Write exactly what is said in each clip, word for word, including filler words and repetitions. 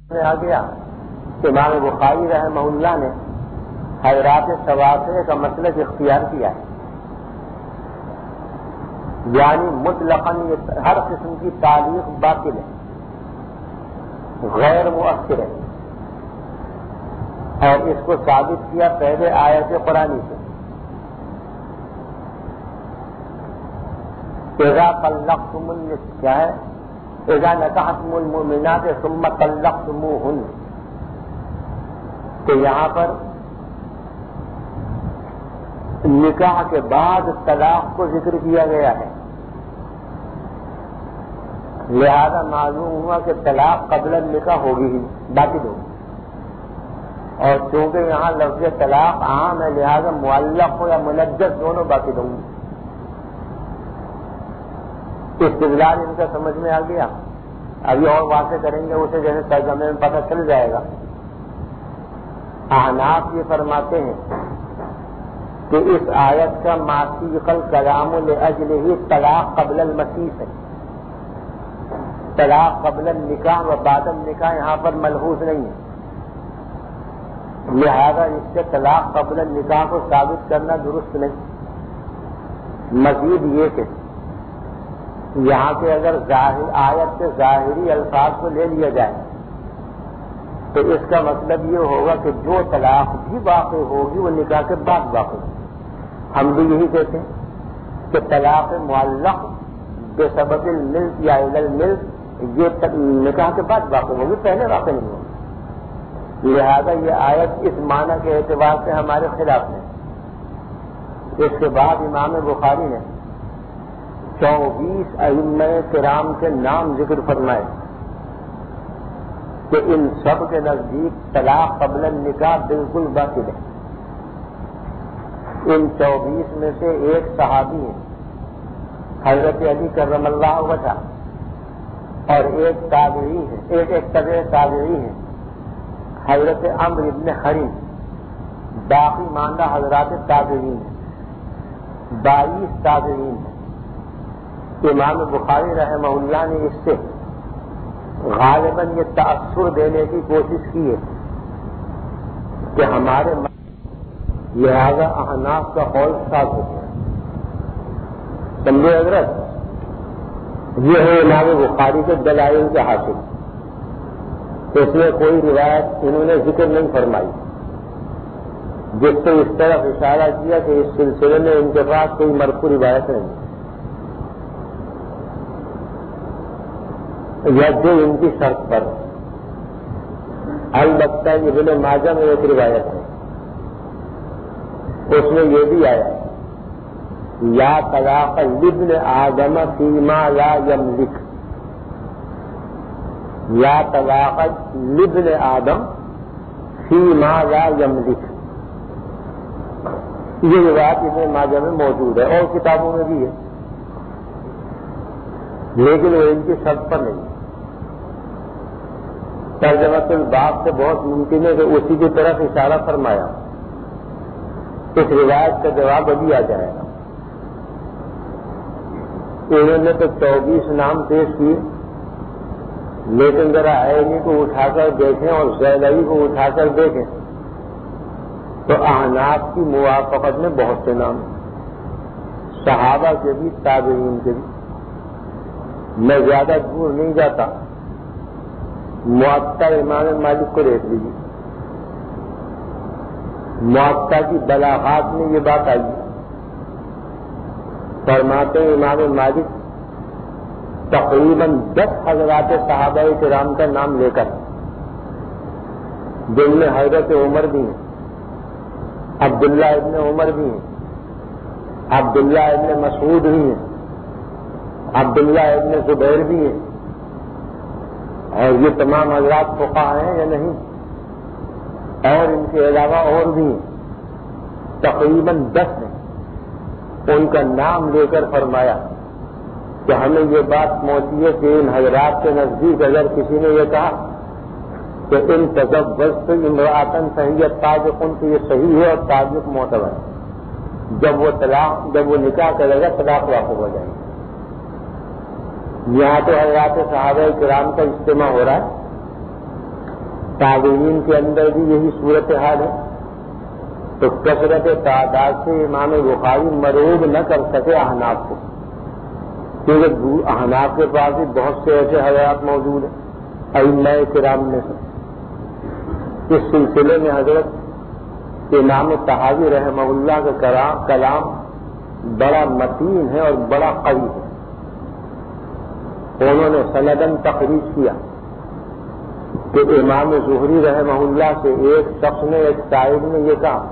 میں آ گیا کہ امام بخاری رحمہ اللہ نے حضرات سواسرہ کا مسلک اختیار کیا ہے، یعنی مطلقاً ہر قسم کی تعلیق باطل ہے، غیر مؤثر ہے، اور اس کو ثابت کیا پہلے آیت قرآنی سے، اذا طلقتم النساء کیا ہے اذا نکحتم المؤمنات ثم طلقتموہن، تو یہاں پر نکاح کے بعد طلاق کو ذکر کیا گیا ہے، لہذا معلوم ہوا کہ طلاق قبل النکاح ہوگی ہی، باطل ہوگی، اور چونکہ یہاں لفظ طلاق عام ہے لہذا معلق ہو یا منجس دونوں باطل ہوں گی۔ استدلال ان کا سمجھ میں آ گیا، ابھی اور واضح کریں گے اسے، جیسے ترجمے میں پتہ چل جائے گا۔ احناف یہ فرماتے ہیں کہ اس آیت کا ماسیق الکلام لاجلہ طلاق قبل المسیح ہے، طلاق قبل النکاح و بعد النکاح یہاں پر ملحوظ نہیں ہے، لہذا اس سے طلاق قبل النکاح کو ثابت کرنا درست نہیں۔ مزید یہ کہ یہاں کے اگر ظاہر آیت سے ظاہری الفاظ کو لے لیا جائے تو اس کا مطلب یہ ہوگا کہ جو طلاق بھی واقع ہوگی وہ نکاح کے بعد واقع ہوگی۔ ہم بھی یہی کہتے ہیں کہ طلاق معلق بے سبب الملک یا الی الملک یہ نکاح کے بعد واقع ہوگی، پہلے واقع نہیں ہوگی، لہذا یہ آیت اس معنی کے اعتبار سے ہمارے خلاف ہے۔ اس کے بعد امام بخاری نے چوبیس ائمہ کرام کے نام ذکر فرمائے کہ ان سب کے نزدیک طلاق قبل النکاح بالکل باطل ہے۔ ان چوبیس میں سے ایک صحابی ہیں حضرت علی کرم اللہ وجہ، اور ایک تابعی ہے، ایک ایک تبع تابعی ہیں حضرت عمرو ابن حریم، باقی ماندہ حضرات تابعین ہیں، بائیس تابعین ہیں۔ امام بخاری رحمہ اللہ نے اس سے غالباً یہ تأثر دینے کی کوشش کی ہے کہ ہمارے لہذا احناف کا قول صاف ہو گیا، سمجھے حضرت؟ یہ ہے امام بخاری کے دلائل کے حاصل، اس میں کوئی روایت انہوں نے ذکر نہیں فرمائی جس سے اس طرف اشارہ کیا کہ اس سلسلے میں ان کے پاس کوئی مرفوع روایت نہیں، یا جو ان کی شرط پر۔ البتہ ابن ماجہ میں ایک روایت ہے، اس میں یہ بھی آیا یا طلاق لابن آدم فیما لا یملک، یا طلاق لابن آدم فیما لا یملک، یہ روایت ابن ماجہ میں موجود ہے اور کتابوں میں بھی ہے، لیکن وہ ان کی شرط پر نہیں۔ ترجمۃ الباب سے بہت ممکن ہے کہ اسی کی طرف اشارہ فرمایا، اس روایت کا جواب ابھی آ جائے گا۔ انہوں نے تو چوبیس نام پیش کیے، لیکن ذرا عینی کو اٹھا کر دیکھیں اور زیلعی کو اٹھا کر دیکھیں تو احناف کی موافقت میں بہت سے نام ہیں، صحابہ کے بھی تابعین کے بھی۔ میں زیادہ دور نہیں جاتا، موطا امام مالک کو دیکھ لیجیے، موطا کی بلاغات میں یہ بات آئی، فرماتے ہیں امام مالک تقریباً دس حضرات صحابہ کرام کا نام لے کر، جن میں حضرت عمر بھی ہیں، عبداللہ ابن عمر بھی ہیں، عبداللہ ابن مسعود بھی ہیں، عبداللہ ابن زبیر بھی ہیں، اور یہ تمام حضرات فقہاء ہیں یا نہیں، اور ان کے علاوہ اور بھی ہیں، تقریباً دس ہیں۔ ان کا نام لے کر فرمایا کہ ہمیں یہ بات پہنچی ہے کہ ان حضرات کے نزدیک اگر کسی نے یہ کہا کہ ان تزوجت امرأۃ فہی طالق، تو یہ صحیح ہے اور طالق معتبر ہے، جب وہ طلاق جب وہ نکاح کرے گا طلاق واقع ہو جائے گی۔ یہاں تو حضرات صحابہ کرام کا اجتماع ہو رہا ہے تابعین کے اندر بھی یہی صورتحال ہے، تو کثرت تعداد سے امام بخاری مروب نہ کر سکے احناف کو، کیونکہ احناف کے پاس بھی بہت سے ایسے حضرات موجود ہیں ائمہ کرام میں سے۔ اس سلسلے میں حضرت امام طحاوی رحمہ اللہ کا کلام بڑا متین ہے اور بڑا قوی ہے۔ انہوں نے سندن تخریج کیا کہ امام زہری رحمہ اللہ سے ایک شخص نے ایک شاعر نے یہ کہا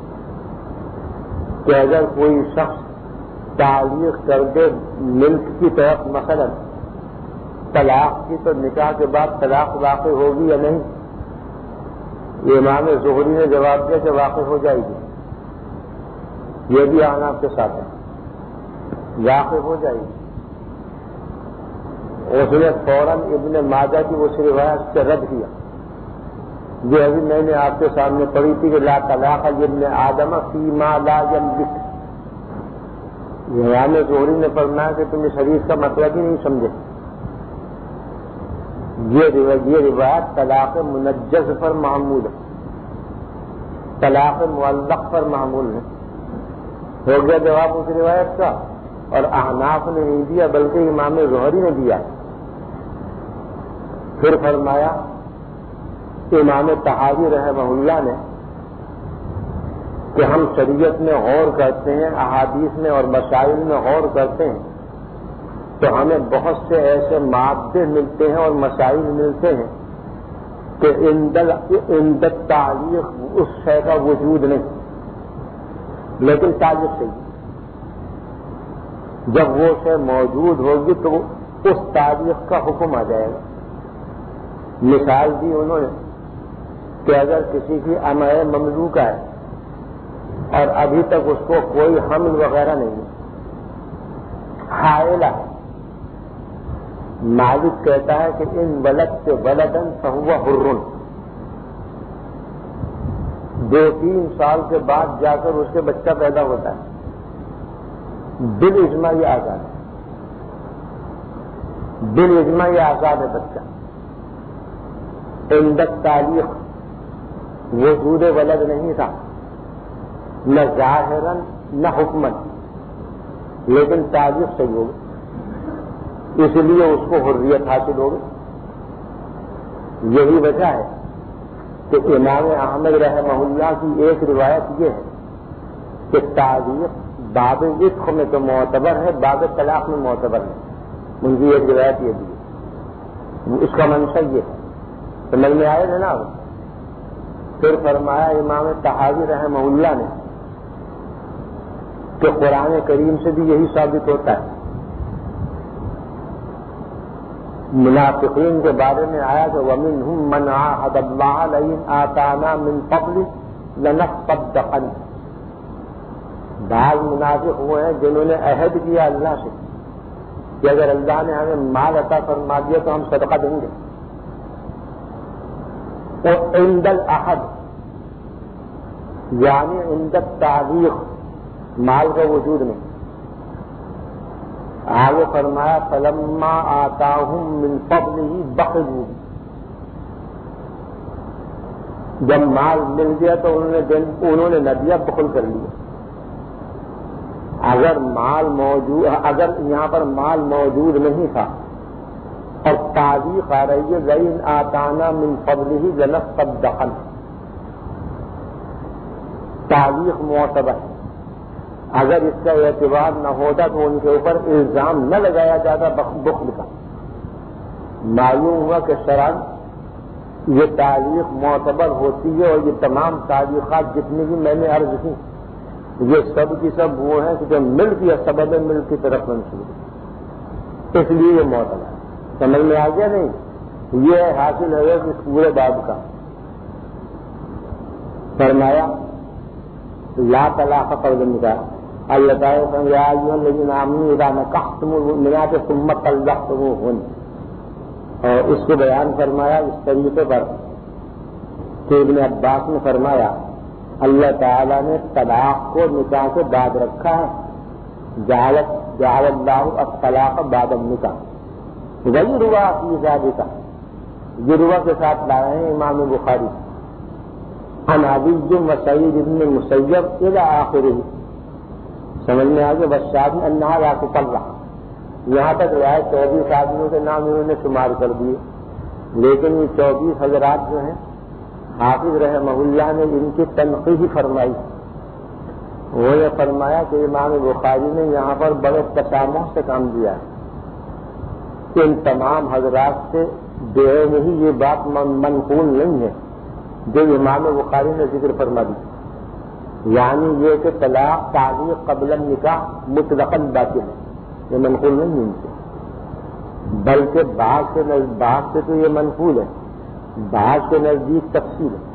کہ اگر کوئی شخص تعلیق کر دے ملک کی طرف مثلا طلاق کی، تو نکاح کے بعد طلاق واقع ہوگی یا نہیں؟ امام زہری نے جواب دیا کہ واقع ہو جائے گی، یہ بھی احناف کے ساتھ ہے، واقع ہو جائے گی۔ اس نے فوراً ابن ماجہ کی اس روایت سے رد کیا جو ابھی میں نے آپ کے سامنے پڑھی تھی کہ لا طلاق لابن آدم فیما لا یلبس۔ امام زہری نے فرمایا کہ تم اس حدیث کا مطلب ہی نہیں سمجھے، یہ روایت طلاق منجز پر معمول ہے، طلاق معلق پر معمول ہے۔ ہو گیا جواب اس روایت کا، اور احناف نے نہیں دیا بلکہ امام زہری نے دیا۔ پھر فرمایا امام طحاوی رحمہ اللہ نے کہ ہم شریعت میں غور کرتے ہیں، احادیث میں اور مسائل میں غور کرتے ہیں، تو ہمیں بہت سے ایسے مادے ملتے ہیں اور مسائل ملتے ہیں کہ عند تعلیق اس شے کا وجود نہیں، لیکن تعلیق صحیح۔ جب وہ شے موجود ہوگی تو اس تعلیق کا حکم آ جائے گا۔ مثال دی انہوں نے کہ اگر کسی کی امہ مملوکہ ہے اور ابھی تک اس کو کوئی حمل وغیرہ نہیں، حائلہ ہے، مالک کہتا ہے کہ ان ولد سے ولدن فہو حر، دو تین سال کے بعد جا کر اس کے بچہ پیدا ہوتا ہے، بالاجماع یہ آزاد ہے، بالاجماع یہ آزاد ہے بچہ۔ عند تعلیق وجود ولد نہیں تھا، نہ ظاہراً نہ حکمن، لیکن تعلیق صحیح ہو گئی، اس لیے اس کو حریت حاصل ہو گئی۔ یہی وجہ ہے کہ امام احمد رحمہ اللہ کی ایک روایت یہ ہے کہ تعلیق باب عتق میں تو معتبر ہے، باب طلاق میں معتبر ہے، ان کی ایک روایت یہ بھی ہے۔ اس کا منشا یہ ہے، سمجھ میں آئے نا۔ پھر فرمایا امام طحاوی رحمہ اللہ نے کہ قرآن کریم سے بھی یہی ثابت ہوتا ہے۔ منافقین کے بارے میں آیا کہ وَمِنْهُمْ مَنْ عَاهَدَ اللَّهَ لَئِنْ آتَانَا مِنْ فَضْلِهِ لَنَصَّدَّقَنَّ۔ بعض منافق وہ ہیں جنہوں نے عہد کیا اللہ سے کہ اگر اللہ نے ہمیں مال عطا فرما دیا تو ہم صدقہ دیں گے۔ اور عند العہد یعنی عند التعلیق مال کا وجود نہیں۔ آگے فرمایا فلما آتاہم من فضلہ بخلوا، جب مال مل گیا تو انہوں نے انہوں نے نہ دیا، بخل کر لیا۔ اگر مال موجود اگر یہاں پر مال موجود نہیں تھا اور تعلیق آ رہی ہے لئن آتانا من فضلہ لنصدقن، تعلیق معتبر ہے۔ اگر اس کا اعتبار نہ ہوتا تو ان کے اوپر الزام نہ لگایا جاتا بخل کا۔ معلوم ہوا کہ شرعاً یہ تعلیق معتبر ہوتی ہے، اور یہ تمام تعلیقات جتنی بھی میں نے عرض کی یہ سب کی سب وہ ہیں کہ جو ملک یا سبب ملک کی طرف منسوب ہے، اس لیے یہ معتبر ہے۔ سمجھ میں آ گیا نہیں؟ یہ حاصل ہے اس پورے باب کا۔ فرمایا لا طلاق قبل النکاح، اللہ تعالیٰ یا ایھا الذین آمنوا اذا نکحتم المؤمنات ثم طلقتموہن، اور اس کو بیان فرمایا اس طریقے پر کہ ابن عباس نے فرمایا اللہ تعالیٰ نے طلاق کو نکاح کے بعد رکھا ہے، جعلت جعل اللہ الطلاق بعد النکاح غیر ہوا فی ذالک، جروا کے ساتھ لائے ہیں امام بخاری عن عدی و سعید بن مسیب الی آخرہ، سمجھ میں آگے بشاد انہا یعقوب اللہ، یہاں تک روایت چوبیس آدمیوں کے نام انہوں نے شمار کر دیے، لیکن یہ چوبیس حضرات جو ہیں حافظ رحمہ اللہ نے ان کی تنقید فرمائی، وہ یہ فرمایا کہ امام بخاری نے یہاں پر بڑے تسامح سے کام دیا ہے کہ ان تمام حضرات سے بے نہیں یہ بات منقول نہیں ہے جو امام بخاری نے ذکر فرما دی، یعنی یہ کہ طلاق تعلیق قبل النکاح مطلقاً باطل ہے، یہ منقول نہیں ہے ان سے، بلکہ بعض سے بعض سے تو یہ منقول ہے، بعض کے نزدیک تفصیل ہے۔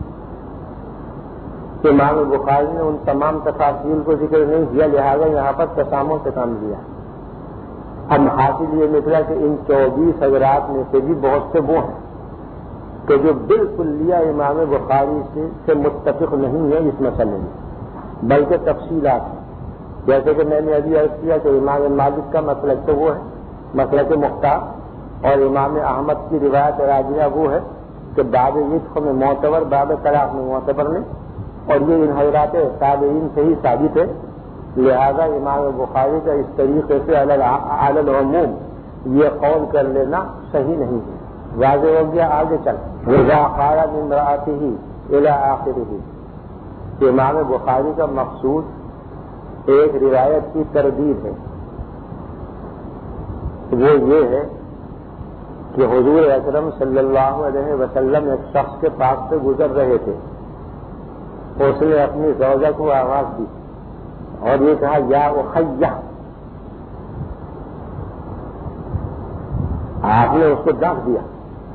امام بخاری نے ان تمام تفاصیل کو ذکر نہیں کیا، لہذا یہاں پر تسامح سے کام لیا۔ اب حاصل یہ نکلا کہ ان چوبیس حضرات میں سے بھی بہت سے وہ ہیں کہ جو بالکل لیا امام بخاری سے, سے متفق نہیں ہے اس مسئلے میں، بلکہ تفصیلات ہیں، جیسے کہ میں نے ابھی عرض کیا کہ امام مالک کا مسلک تو وہ ہے مسلک مختار، اور امام احمد کی روایت راجحہ وہ ہے کہ باب وفق میں معتبر، باب طلاق میں معتبر نہیں، اور یہ ان حضرات تابعین سے ہی ثابت ہے، لہذا امام بخاری کا اس طریقے سے علی العموم یہ قول کر لینا صحیح نہیں ہے۔ واضح ہو گیا، آگے چل رضا قال من امرأته الی آخرہ، کہ امام بخاری کا مقصود ایک روایت کی تردید ہے، وہ یہ ہے کہ حضور اکرم صلی اللہ علیہ وسلم ایک شخص کے پاس سے گزر رہے تھے، اس نے اپنی زوجہ کو آواز دی اور یہ کہا یا اخیہ، آپ نے اس کو ڈانٹ دیا۔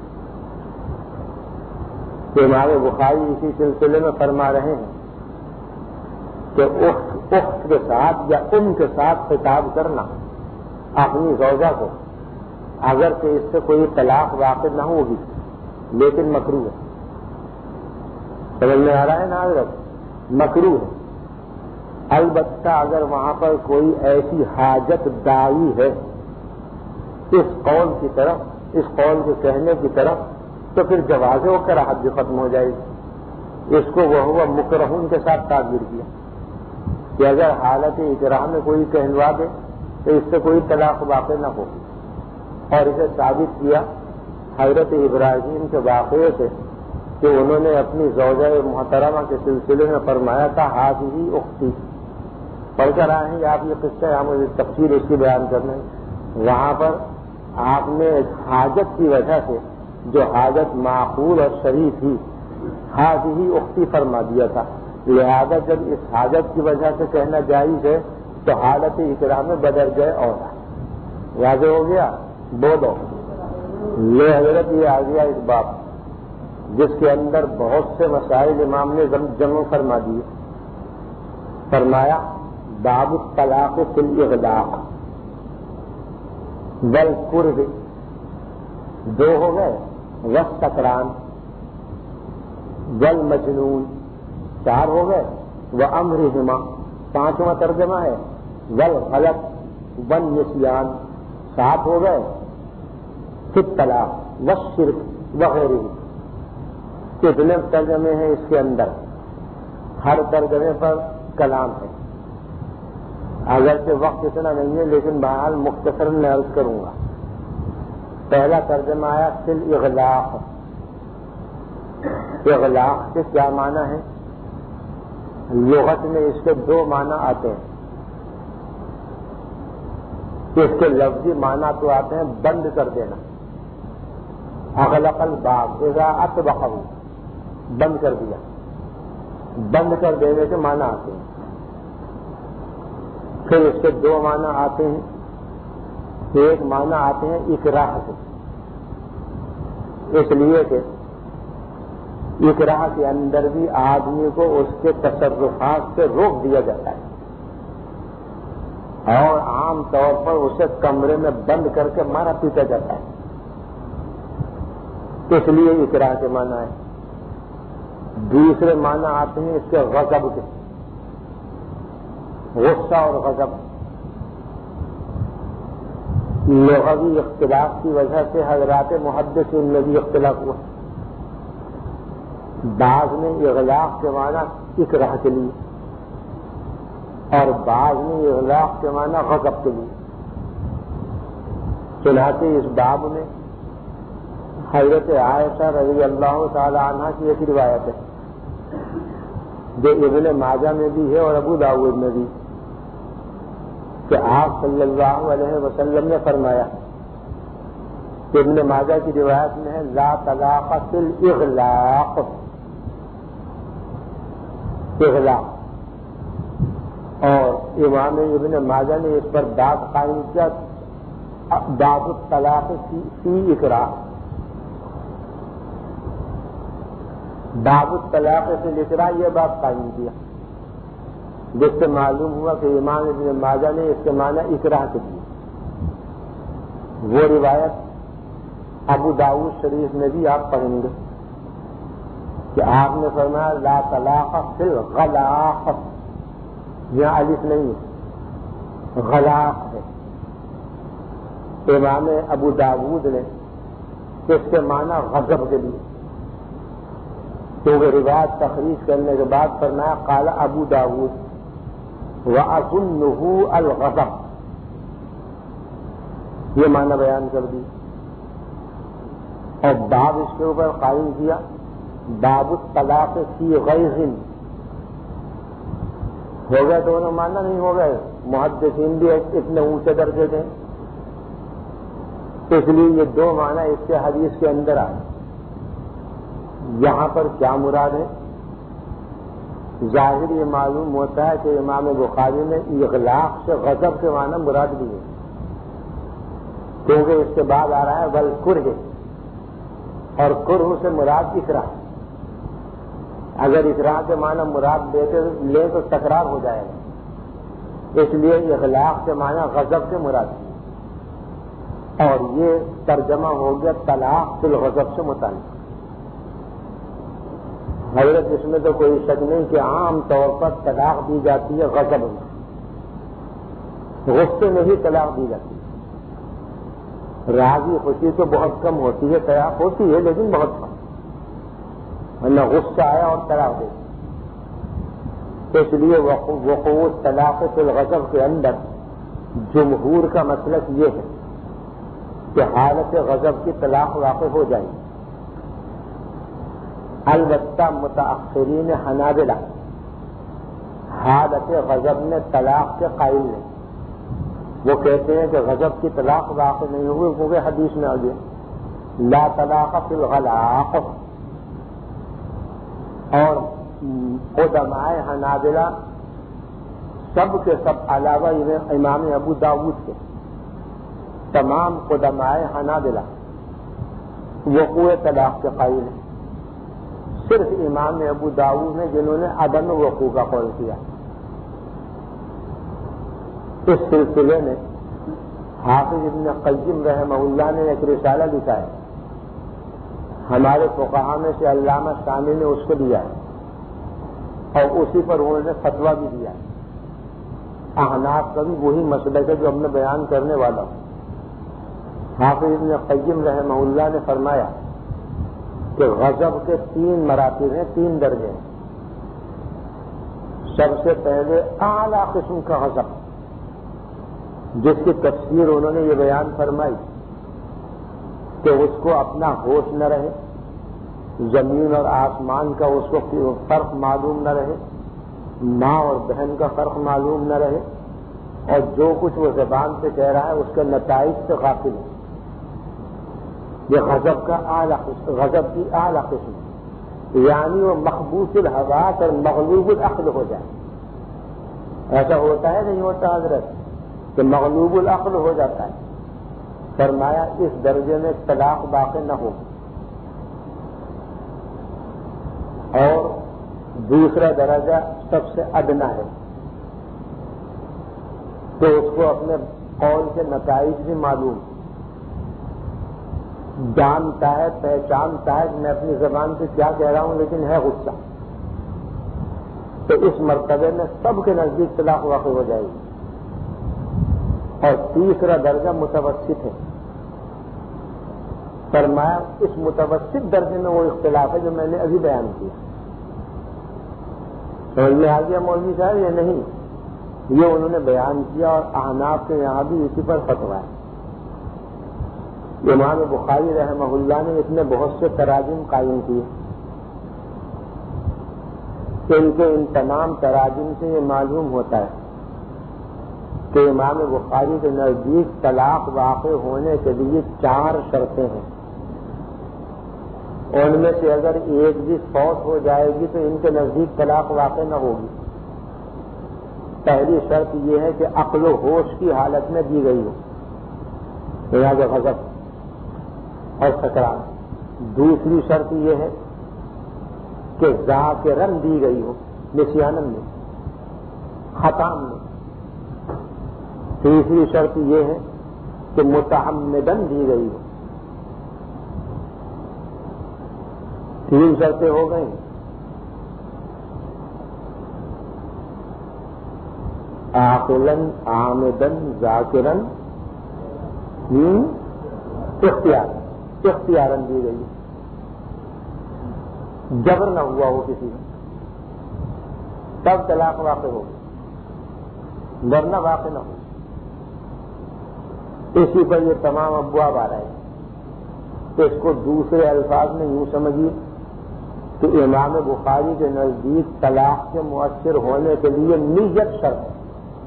کہ امام بخاری اسی سلسلے میں فرما رہے ہیں کہ اخت اخت کے ساتھ یا ام کے ساتھ خطاب کرنا اپنی زوجہ کو، اگر کہ اس سے کوئی طلاق واقع نہ ہوگی لیکن مکروہ ہے، سمجھ میں آ رہا ہے نا حضرت، مکروہ ہے، البتہ اگر وہاں پر کوئی ایسی حاجت دائی ہے اس قول کی طرف، اس قول کے کہنے کی طرف، تو پھر جواز و کراہت بھی ختم ہو جائے گی۔ اس کو وہ ہوا مکرہون کے ساتھ تعبیر کیا کہ اگر حالت اکراہ میں کوئی کہلوا دے تو اس سے کوئی طلاق واقع نہ ہو، اور اسے ثابت کیا حضرت ابراہیم کے واقعے سے کہ انہوں نے اپنی زوجہ محترمہ کے سلسلے میں فرمایا تھا ہذہ اختی، پڑھ کر آئے ہیں آپ یہ قصہ، ہم تفصیل اس کی بیان کرنے، وہاں پر آپ نے حاجت کی وجہ سے جو حاجت معقول اور شرعی تھی ہذہ اختی فرما دیا تھا، لہذا جب اس حاجت کی وجہ سے کہنا جائز ہے تو حالت اکراہ میں بدل گئے اور واضح ہو گیا۔ بولو یہ حضرت یہ آ گیا اس باب جس کے اندر بہت سے مسائل امام نے جمع فرما دیے، فرمایا باب الطلاق فی الاغلاق والقرب، دو ہو گئے، والسکران والمجنون چار ہو گئے، وامرہما پانچواں ترجمہ ہے، والغلط والنسیان سات ہو گئے، فی الطلاق والشرک وغیرہ۔ کتنے ترجمے ہیں اس کے اندر، ہر ترجمے پر کلام ہے، اگرچہ وقت اتنا نہیں ہے لیکن بہرحال مختصر میں عرض کروں گا۔ پہلا ترجمہ آیا فی الاغلاق، اغلاق کے کیا معنی ہے؟ لغت میں اس کے دو معنی آتے ہیں، اس کے لفظی معنی تو آتے ہیں بند کر دینا، اغلق الباب اذا اطبقہ، بند کر دیا، بند کر دینے کے معنی آتے ہیں۔ پھر اس کے دو معنی آتے ہیں، ایک معنی آتے ہیں اکراہ سے، اس لیے کہ اکراہ کے اندر بھی آدمی کو اس کے تصرفات سے روک دیا جاتا ہے اور عام طور پر اسے کمرے میں بند کر کے مارا پیٹا جاتا ہے، اس لیے اکراہ کے معنی ہے۔ دوسرے معنی آتے ہیں اس کے غضب کے، غصہ اور غضب، لغوی اختلاف کی وجہ سے حضرات محدثین میں بھی اختلاف ہوا. بعض نے اغلاق کے معنی اکراہ کے لیے اور بعض نے اغلاق کے معنی غضب کے لیے. چنانچہ اس باب میں حضرت عائشہ رضی اللہ تعالی عنہ کی ایک روایت ہے جو ابن ماجہ میں بھی ہے اور ابو داؤد میں بھی کہ آپ صلی اللہ علیہ وسلم نے فرمایا کہ ابن ماجہ کی روایت میں ہے لا طلاق فی الاغلاق. اغلاق اور امام ابن ماجہ نے اس پر بات قائم کیا باب الطلاق فی اکراہ. باب الطلاق فی الاکراہ یہ بات قائم کیا جس سے معلوم ہوا کہ امام ابن ماجہ نے اس کے معنی اکراہ کے دیے. وہ روایت ابو داؤد شریف میں بھی آپ پڑھیں گے کہ آپ نے فرمایا لا طلاق فی الغلاق. یہاں الف نہیں ہے غلاق ہے. امام ابو داؤد نے اس کے معنی غضب کے لیے کیونکہ روایت تخریج کرنے کے بعد فرمایا قال ابو داؤد وَأَظُنُّهُ الْغَضَبُ. یہ معنی بیان کر دی اور باب اس کے اوپر قائم کیا باب الطلاق فی غیظ. ہو گئے دونوں معنی نہیں ہو گئے. محدثین بھی اتنے اونچے درجے کے اس لیے یہ دو معنی اس کے حدیث کے اندر آئے. یہاں پر کیا مراد ہے؟ ظاہر یہ معلوم ہوتا ہے کہ امام بخاری نے اغلاق سے غضب کے معنی مراد بھی ہے کیونکہ اس کے بعد آ رہا ہے والکرہ اور کرہ سے مراد اکراہ. اگر اکراہ کے معنی مراد دیتے لیں تو تکرار ہو جائے گا. اس لیے اغلاق کے معنی غضب سے مراد اور یہ ترجمہ ہو گیا طلاق فی الغضب سے متعلق. حضرت اس میں تو کوئی شک نہیں کہ عام طور پر طلاق دی جاتی ہے غضب میں. غصے میں ہی طلاق دی جاتی ہے. راضی خوشی تو بہت کم ہوتی ہے. طلاق ہوتی ہے لیکن بہت کم. ورنہ غصہ آیا اور طلاق دے. اس لیے وقوع طلاق فی الغضب کے اندر جمہور کا مسلک یہ ہے کہ حالت غضب کی طلاق واقع ہو جائے. البتہ متاخرین حنابلہ حالت غضب میں طلاق کے قائل ہیں. وہ کہتے ہیں کہ غضب کی طلاق واقع نہیں ہوئی کیونکہ حدیث میں آ گیا لا طلاق فی الغلاق. اور قدماء حنابلہ سب کے سب علاوہ امام ابو داؤد کے تمام قدماء حنابلہ وقوع طلاق کے قائل ہیں. صرف امام ابو داؤد نے جنہوں نے عدم وقوع کا قول کیا. اس سلسلے میں حافظ ابن قیم رحمہ اللہ نے ایک رسالہ لکھا ہے. ہمارے فقہا میں سے علامہ ثانی نے اس کو دیا ہے اور اسی پر انہوں نے فتویٰ بھی دیا ہے. احناف کا بھی وہی مسئلہ ہے جو ہم نے بیان کرنے والا ہوں. حافظ ابن قیم رحمہ اللہ نے فرمایا کہ غضب کے تین مراتب ہیں, تین درجے ہیں. سب سے پہلے اعلیٰ قسم کا غضب جس کی تفسیر انہوں نے یہ بیان فرمائی کہ اس کو اپنا ہوش نہ رہے, زمین اور آسمان کا اس کو فرق معلوم نہ رہے, ماں اور بہن کا فرق معلوم نہ رہے اور جو کچھ وہ زبان سے کہہ رہا ہے اس کے نتائج سے غافل ہے. یہ غضب کا اعلیٰ غضب کی اعلیٰ قسم یعنی وہ مخبوص الحواس اور مغلوب العقل ہو جائے. ایسا ہوتا ہے نہیں ہوتا حضرت کہ مغلوب العقل ہو جاتا ہے. فرمایا اس درجے میں طلاق واقع نہ ہو. اور دوسرا درجہ سب سے ادنا ہے تو اس کو اپنے قول کے نتائج بھی معلوم, جانتا ہے, پہچانتا ہے کہ میں اپنی زبان سے کیا کہہ رہا ہوں لیکن ہے غصہ. تو اس مرتبے میں سب کے نزدیک طلاق واقع ہو جائے گی. اور تیسرا درجہ متوسط ہے. فرمایا اس متوسط درجے میں وہ اختلاف ہے جو میں نے ابھی بیان کیا. سمجھ میں آ گیا مولوی صاحب یا نہیں؟ یہ انہوں نے بیان کیا اور احناف کے یہاں بھی اسی پر فتویٰ ہے. امام بخاری رحمہ اللہ نے اس میں بہت سے تراجم قائم کیے. ان کے ان تمام تراجم سے یہ معلوم ہوتا ہے کہ امام بخاری کے نزدیک طلاق واقع ہونے کے لیے چار شرطیں ہیں. ان میں سے اگر ایک بھی فوت ہو جائے گی تو ان کے نزدیک طلاق واقع نہ ہوگی. پہلی شرط یہ ہے کہ عقل و ہوش کی حالت میں دی گئی ہو یہاں کے غضب اور سکران. دوسری شرط یہ ہے کہ ذاکرن دی گئی ہو نسیانن میں خطام میں. تیسری شرط یہ ہے کہ متعمدن دی گئی ہو. تین شرطیں ہو گئی. عاقلن عامدن ذاکرن اختیار اختیارن دی گئی. جبر نہ ہوا ہو کسی میں تب طلاق واقع ہوگی ورنہ واقع نہ ہو. اسی پر یہ تمام ابواب آ رہے ہیں. تو اس کو دوسرے الفاظ میں یوں سمجھیے کہ امام بخاری کے نزدیک طلاق کے مؤثر ہونے کے لیے نیت شرط ہے.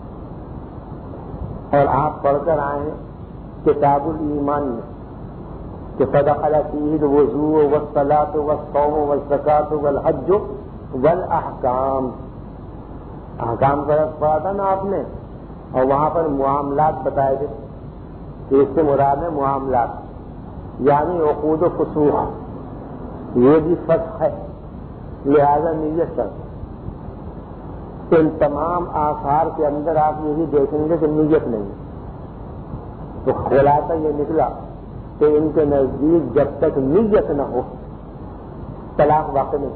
اور آپ پڑھ کر آئے ہیں کتاب الایمان میں کہ فدخل فیہ الوضوء والصلاۃ والصوم والزکاۃ والحج والاحکام. احکام کا رد پڑھا تھا نا آپ نے, اور وہاں پر معاملات بتائے تھے کہ اس سے مراد ہے معاملات یعنی عقود و فسوق. یہ بھی فسخ ہے, لہذا نیت شرط. ان تمام آثار کے اندر آپ یہی دیکھیں گے کہ نیت نہیں. تو خلاصہ یہ نکلا کہ ان کے نزدیک جب تک نیت نہ ہو طلاق واقع نہیں.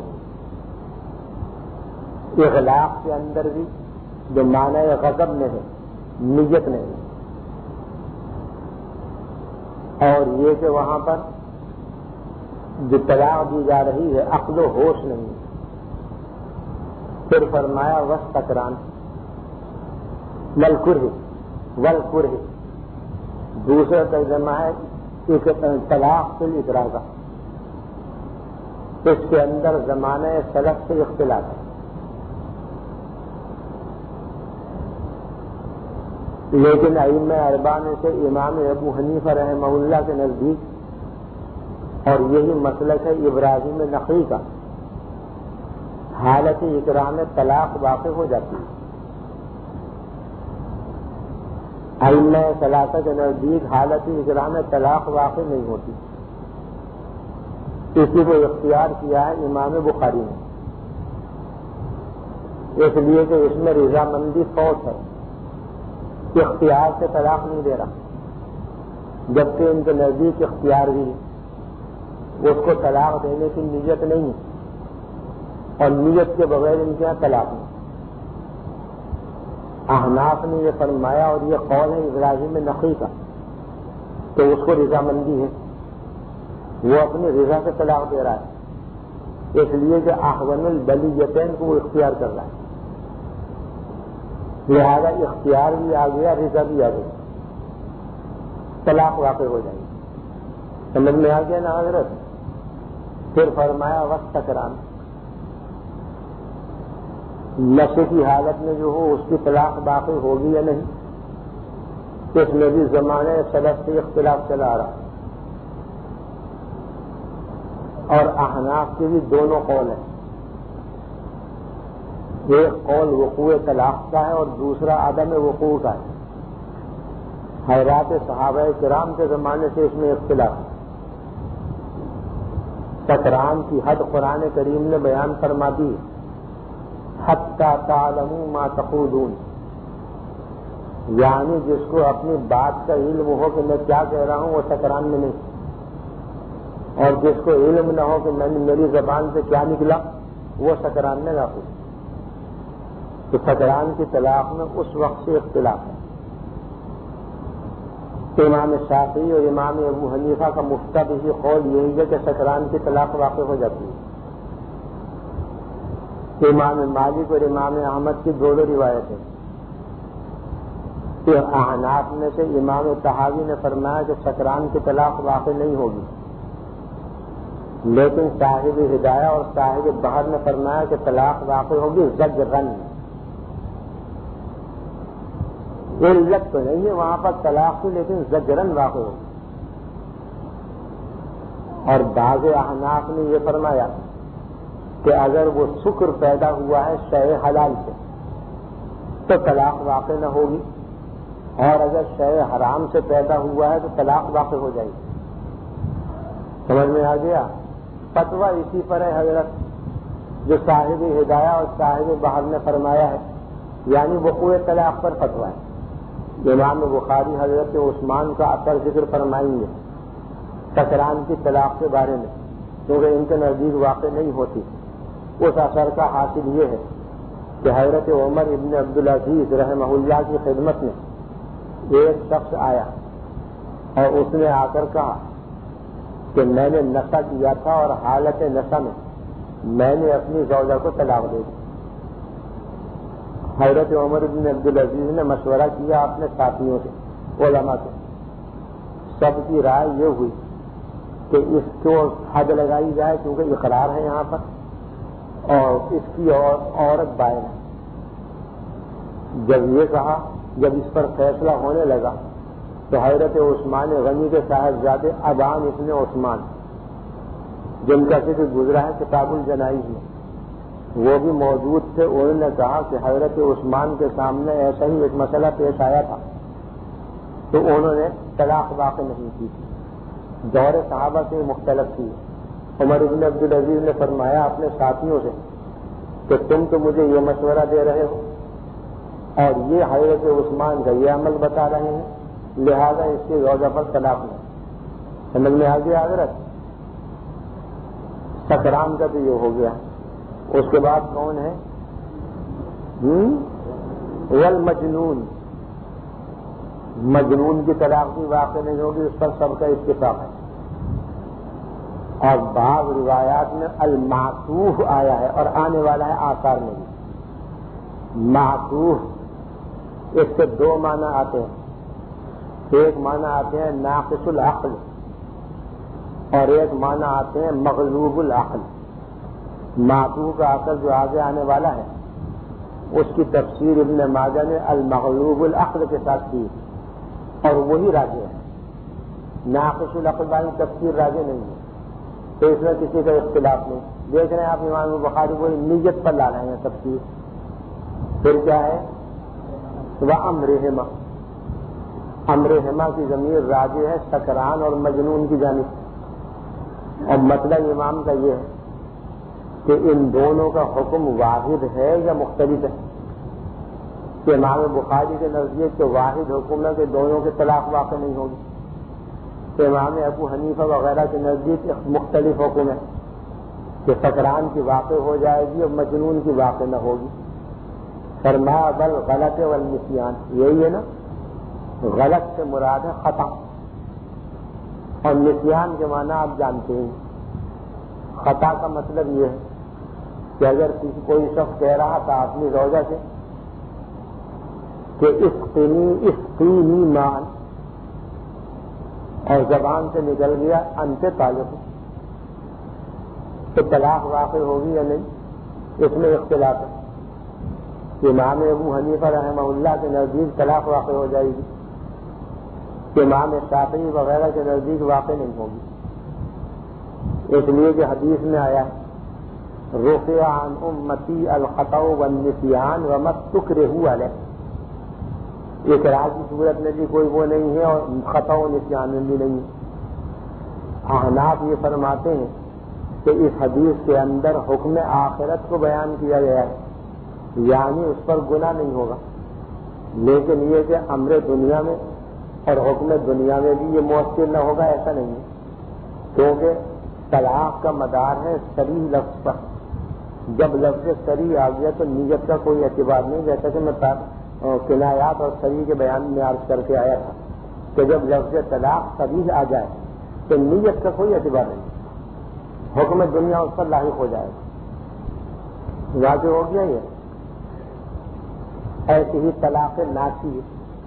اغلاق کے اندر بھی جو معنی غضب میں ہے نیت نہیں, اور یہ کہ وہاں پر جو طلاق دی جا رہی ہے عقل و ہوش نہیں. پھر فرمایا وسطران والکرہ والکرہ. دوسرا ترجمہ ہے کہ طلاق فی الاکراہ کا. اس کے اندر زمانہ سلف سے اختلاف ہے. لیکن ائمہ اربعہ میں سے امام ابو حنیفہ رحمہ اللہ کے نزدیک, اور یہی مسلک ہے ابراہیم نخعی کا, حالت اکراہ میں طلاق واقع ہو جاتی ہے. ائمہ ثلاثہ کے نزدیک حالت اکراہ میں طلاق واقع نہیں ہوتی. اسی کو اختیار کیا ہے امام بخاری نے, اس لیے کہ اس میں رضامندی فوت ہے, اختیار سے طلاق نہیں دے رہا. جبکہ ان کے نزدیک اختیار بھی اس کو طلاق دینے کی نیت نہیں ہے, اور نیت کے بغیر ان کے یہاں طلاق نہیں. احناف نے یہ فرمایا, اور یہ قول ہے ابراہیم نخعی کا, تو اس کو رضامندی ہے, وہ اپنی رضا سے طلاق دے رہا ہے, اس لیے کہ احون البلیتین کو وہ اختیار کر رہا ہے. لہذا اختیار بھی آ گیا, رضا بھی آ گئی, طلاق واقع ہو جائے گی. سمجھ میں آ گیا نا حضرت؟ پھر فرمایا وسطران, نشے کی حالت میں جو ہو اس کی طلاق باقی ہوگی یا نہیں, اس میں بھی زمانے سلف سے اختلاف چلا آ رہا. اور احناف کے بھی دونوں قول ہیں. ایک قول وقوع طلاق کا ہے اور دوسرا عدم وقوع کا ہے. حضرات صحابہ کرام کے زمانے سے اس میں اختلاف ہے. سکران کی حد قرآن کریم نے بیان فرما دی, حتی تعلموا ما تقولون, یعنی جس کو اپنی بات کا علم ہو کہ میں کیا کہہ رہا ہوں وہ سکران میں نہیں, اور جس کو علم نہ ہو کہ میں نے میری زبان سے کیا نکلا وہ سکران میں نہ ہو. تو سکران کی طلاق میں اس وقت سے اختلاف ہے. امام شافعی اور امام ابو حنیفہ کا مفترض قول یہی ہے کہ سکران کی طلاق واقع ہو جاتی ہے. امام مالک اور امام احمد کی دو دو روایتیں. احناف میں سے امام طحاوی نے فرمایا کہ سکران کی طلاق واقع نہیں ہوگی، لیکن صاحب ہدایہ اور صاحب بحر نے فرمایا کہ طلاق واقع ہوگی زجرن. علت تو نہیں ہے وہاں پر طلاق کی، لیکن زجرن واقع ہوگی. اور بعض احناف نے یہ فرمایا کہ اگر وہ سکر پیدا ہوا ہے شے حلال سے تو طلاق واقع نہ ہوگی، اور اگر شے حرام سے پیدا ہوا ہے تو طلاق واقع ہو جائے گی. سمجھ میں آ گیا؟ فتویٰ اسی پر ہے حضرت جو صاحب ہدایہ اور صاحب بحر نے فرمایا ہے، یعنی وقوع طلاق پر فتویٰ ہے. امام بخاری حضرت عثمان کا اثر ذکر فرمائیں گے سکران کی طلاق کے بارے میں، کیونکہ ان کے نزدیک واقع نہیں ہوتی. اس اثر کا حاصل یہ ہے کہ حضرت عمر ابن عبدالعزیز رحمہ اللہ کی خدمت میں ایک شخص آیا اور اس نے آ کر کہا کہ میں نے نشہ کیا تھا اور حالت نشہ میں میں نے اپنی زوجہ کو طلاق دے دی. حضرت عمر بن عبدالعزیز نے مشورہ کیا اپنے ساتھیوں سے، علماء سے. سب کی رائے یہ ہوئی کہ اس کو حد لگائی جائے، کیونکہ اقرار ہے یہاں پر اور اس کی اور عورت بائن ہے. جب یہ کہا، جب اس پر فیصلہ ہونے لگا تو حضرت عثمان غنی کے صاحبزادے ابان ابن عثمان، جن کا ذکر گزرا ہے کتاب الجنائز میں، وہ بھی موجود تھے. انہوں نے کہا کہ حضرت عثمان کے سامنے ایسا ہی ایک مسئلہ پیش آیا تھا تو انہوں نے طلاق واقع نہیں کی تھی. دور صحابہ سے مختلف تھی. عمر ابن عبدالعزیز نے فرمایا اپنے ساتھیوں سے کہ تم تو مجھے یہ مشورہ دے رہے ہو اور یہ حضرت عثمان کا یہ عمل بتا رہے ہیں، لہذا اس کی زوجہ پر طلاق نہیں. سمجھ میں آ گیا حضرت؟ سکران کا تو یہ ہو گیا. اس کے بعد کون ہے؟ والمجنون. مجنون کی طلاق بھی واقع نہیں ہوگی، اس پر سب کا اتفاق ہے. اور بعض روایات میں المعطوف آیا ہے اور آنے والا ہے آثار میں بھی. معطوف اس کے دو معنی آتے ہیں. ایک معنی آتے ہیں ناقص العقل اور ایک معنی آتے ہیں مغلوب العقل. معطوف کا اثر جو آگے آنے والا ہے اس کی تفسیر ابن ماجہ نے المغلوب العقل کے ساتھ کی اور وہی راجع ہے. ناقص العقل والی تفسیر راجع نہیں ہے، تو اس میں کسی کا اختلاف نہیں. دیکھ رہے ہیں آپ امام بخاری کو نیت پر لا رہے ہیں تفسیر. پھر کیا ہے؟ وہ امرہما. امرہما کی ضمیر راجع ہے سکران اور مجنون کی جانب. اور مطلب امام کا یہ ہے کہ ان دونوں کا حکم واحد ہے یا مختلف ہے. کہ امام بخاری کے نزدیک تو واحد حکم ہے کہ دونوں کے طلاق واقع نہیں ہوگی. کہ امام ابو حنیفہ وغیرہ کے نزدیک مختلف حکم ہے کہ سکران کی واقع ہو جائے گی اور مجنون کی واقع نہ ہوگی. فرمایا بل غلط والنسیان. یہی ہے نا، غلط سے مراد ہے خطا، اور نسیان کے معنی آپ جانتے ہیں. خطا کا مطلب یہ ہے کہ اگر کسی کوئی شخص کہہ رہا تھا اپنی زوجہ سے کہ اسقنی اسقینی مان، اور زبان سے نکل گیا انت تعلق، تو طلاق واقع ہوگی یا نہیں؟ اس میں اختلاف ہے. امام ابو حنیفہ رحمہ اللہ کے نزدیک طلاق واقع ہو جائے گی، امام شافعی وغیرہ کے نزدیک واقع نہیں ہوگی. اس لیے کہ حدیث میں آیا رفع عن امتی الخطأ والنسیان وما استکرہوا علیہ. اقرار کی صورت میں بھی کوئی وہ نہیں ہے اور خطا و نسیان میں بھی نہیں ہے. احناف یہ فرماتے ہیں کہ اس حدیث کے اندر حکم آخرت کو بیان کیا گیا ہے، یعنی اس پر گناہ نہیں ہوگا، لیکن یہ کہ امر دنیا میں اور حکم دنیا میں بھی یہ مؤثر نہ ہوگا ایسا نہیں ہے. کیونکہ طلاق کا مدار ہے صریح لفظ پر. جب لفظ صریح آ گیا تو نیت کا کوئی اعتبار نہیں، جیسا کہ میں کنایات اور صریح کے بیان میں عرض کر کے آیا تھا کہ جب لفظ طلاق صریح آ جائے تو نیت کا کوئی اعتبار نہیں، حکم دنیا اس پر لاحق ہو جائے گا۔ واضح ہو گیا یہ؟ ایسی ہی طلاق ناسی،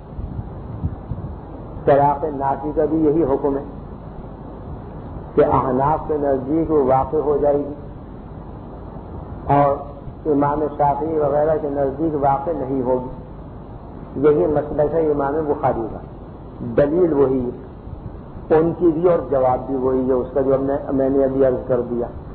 طلاق ناسی کا بھی یہی حکم ہے کہ احناف کے نزدیک وہ واقع ہو جائے گی اور امام شافعی وغیرہ کے نزدیک واقع نہیں ہوگی۔ یہی مسلک ہے امام بخاری کا، دلیل وہی ہے ان کی بھی اور جواب بھی وہی ہے اس کا جو ہم نے میں نے ابھی عرض کر دیا۔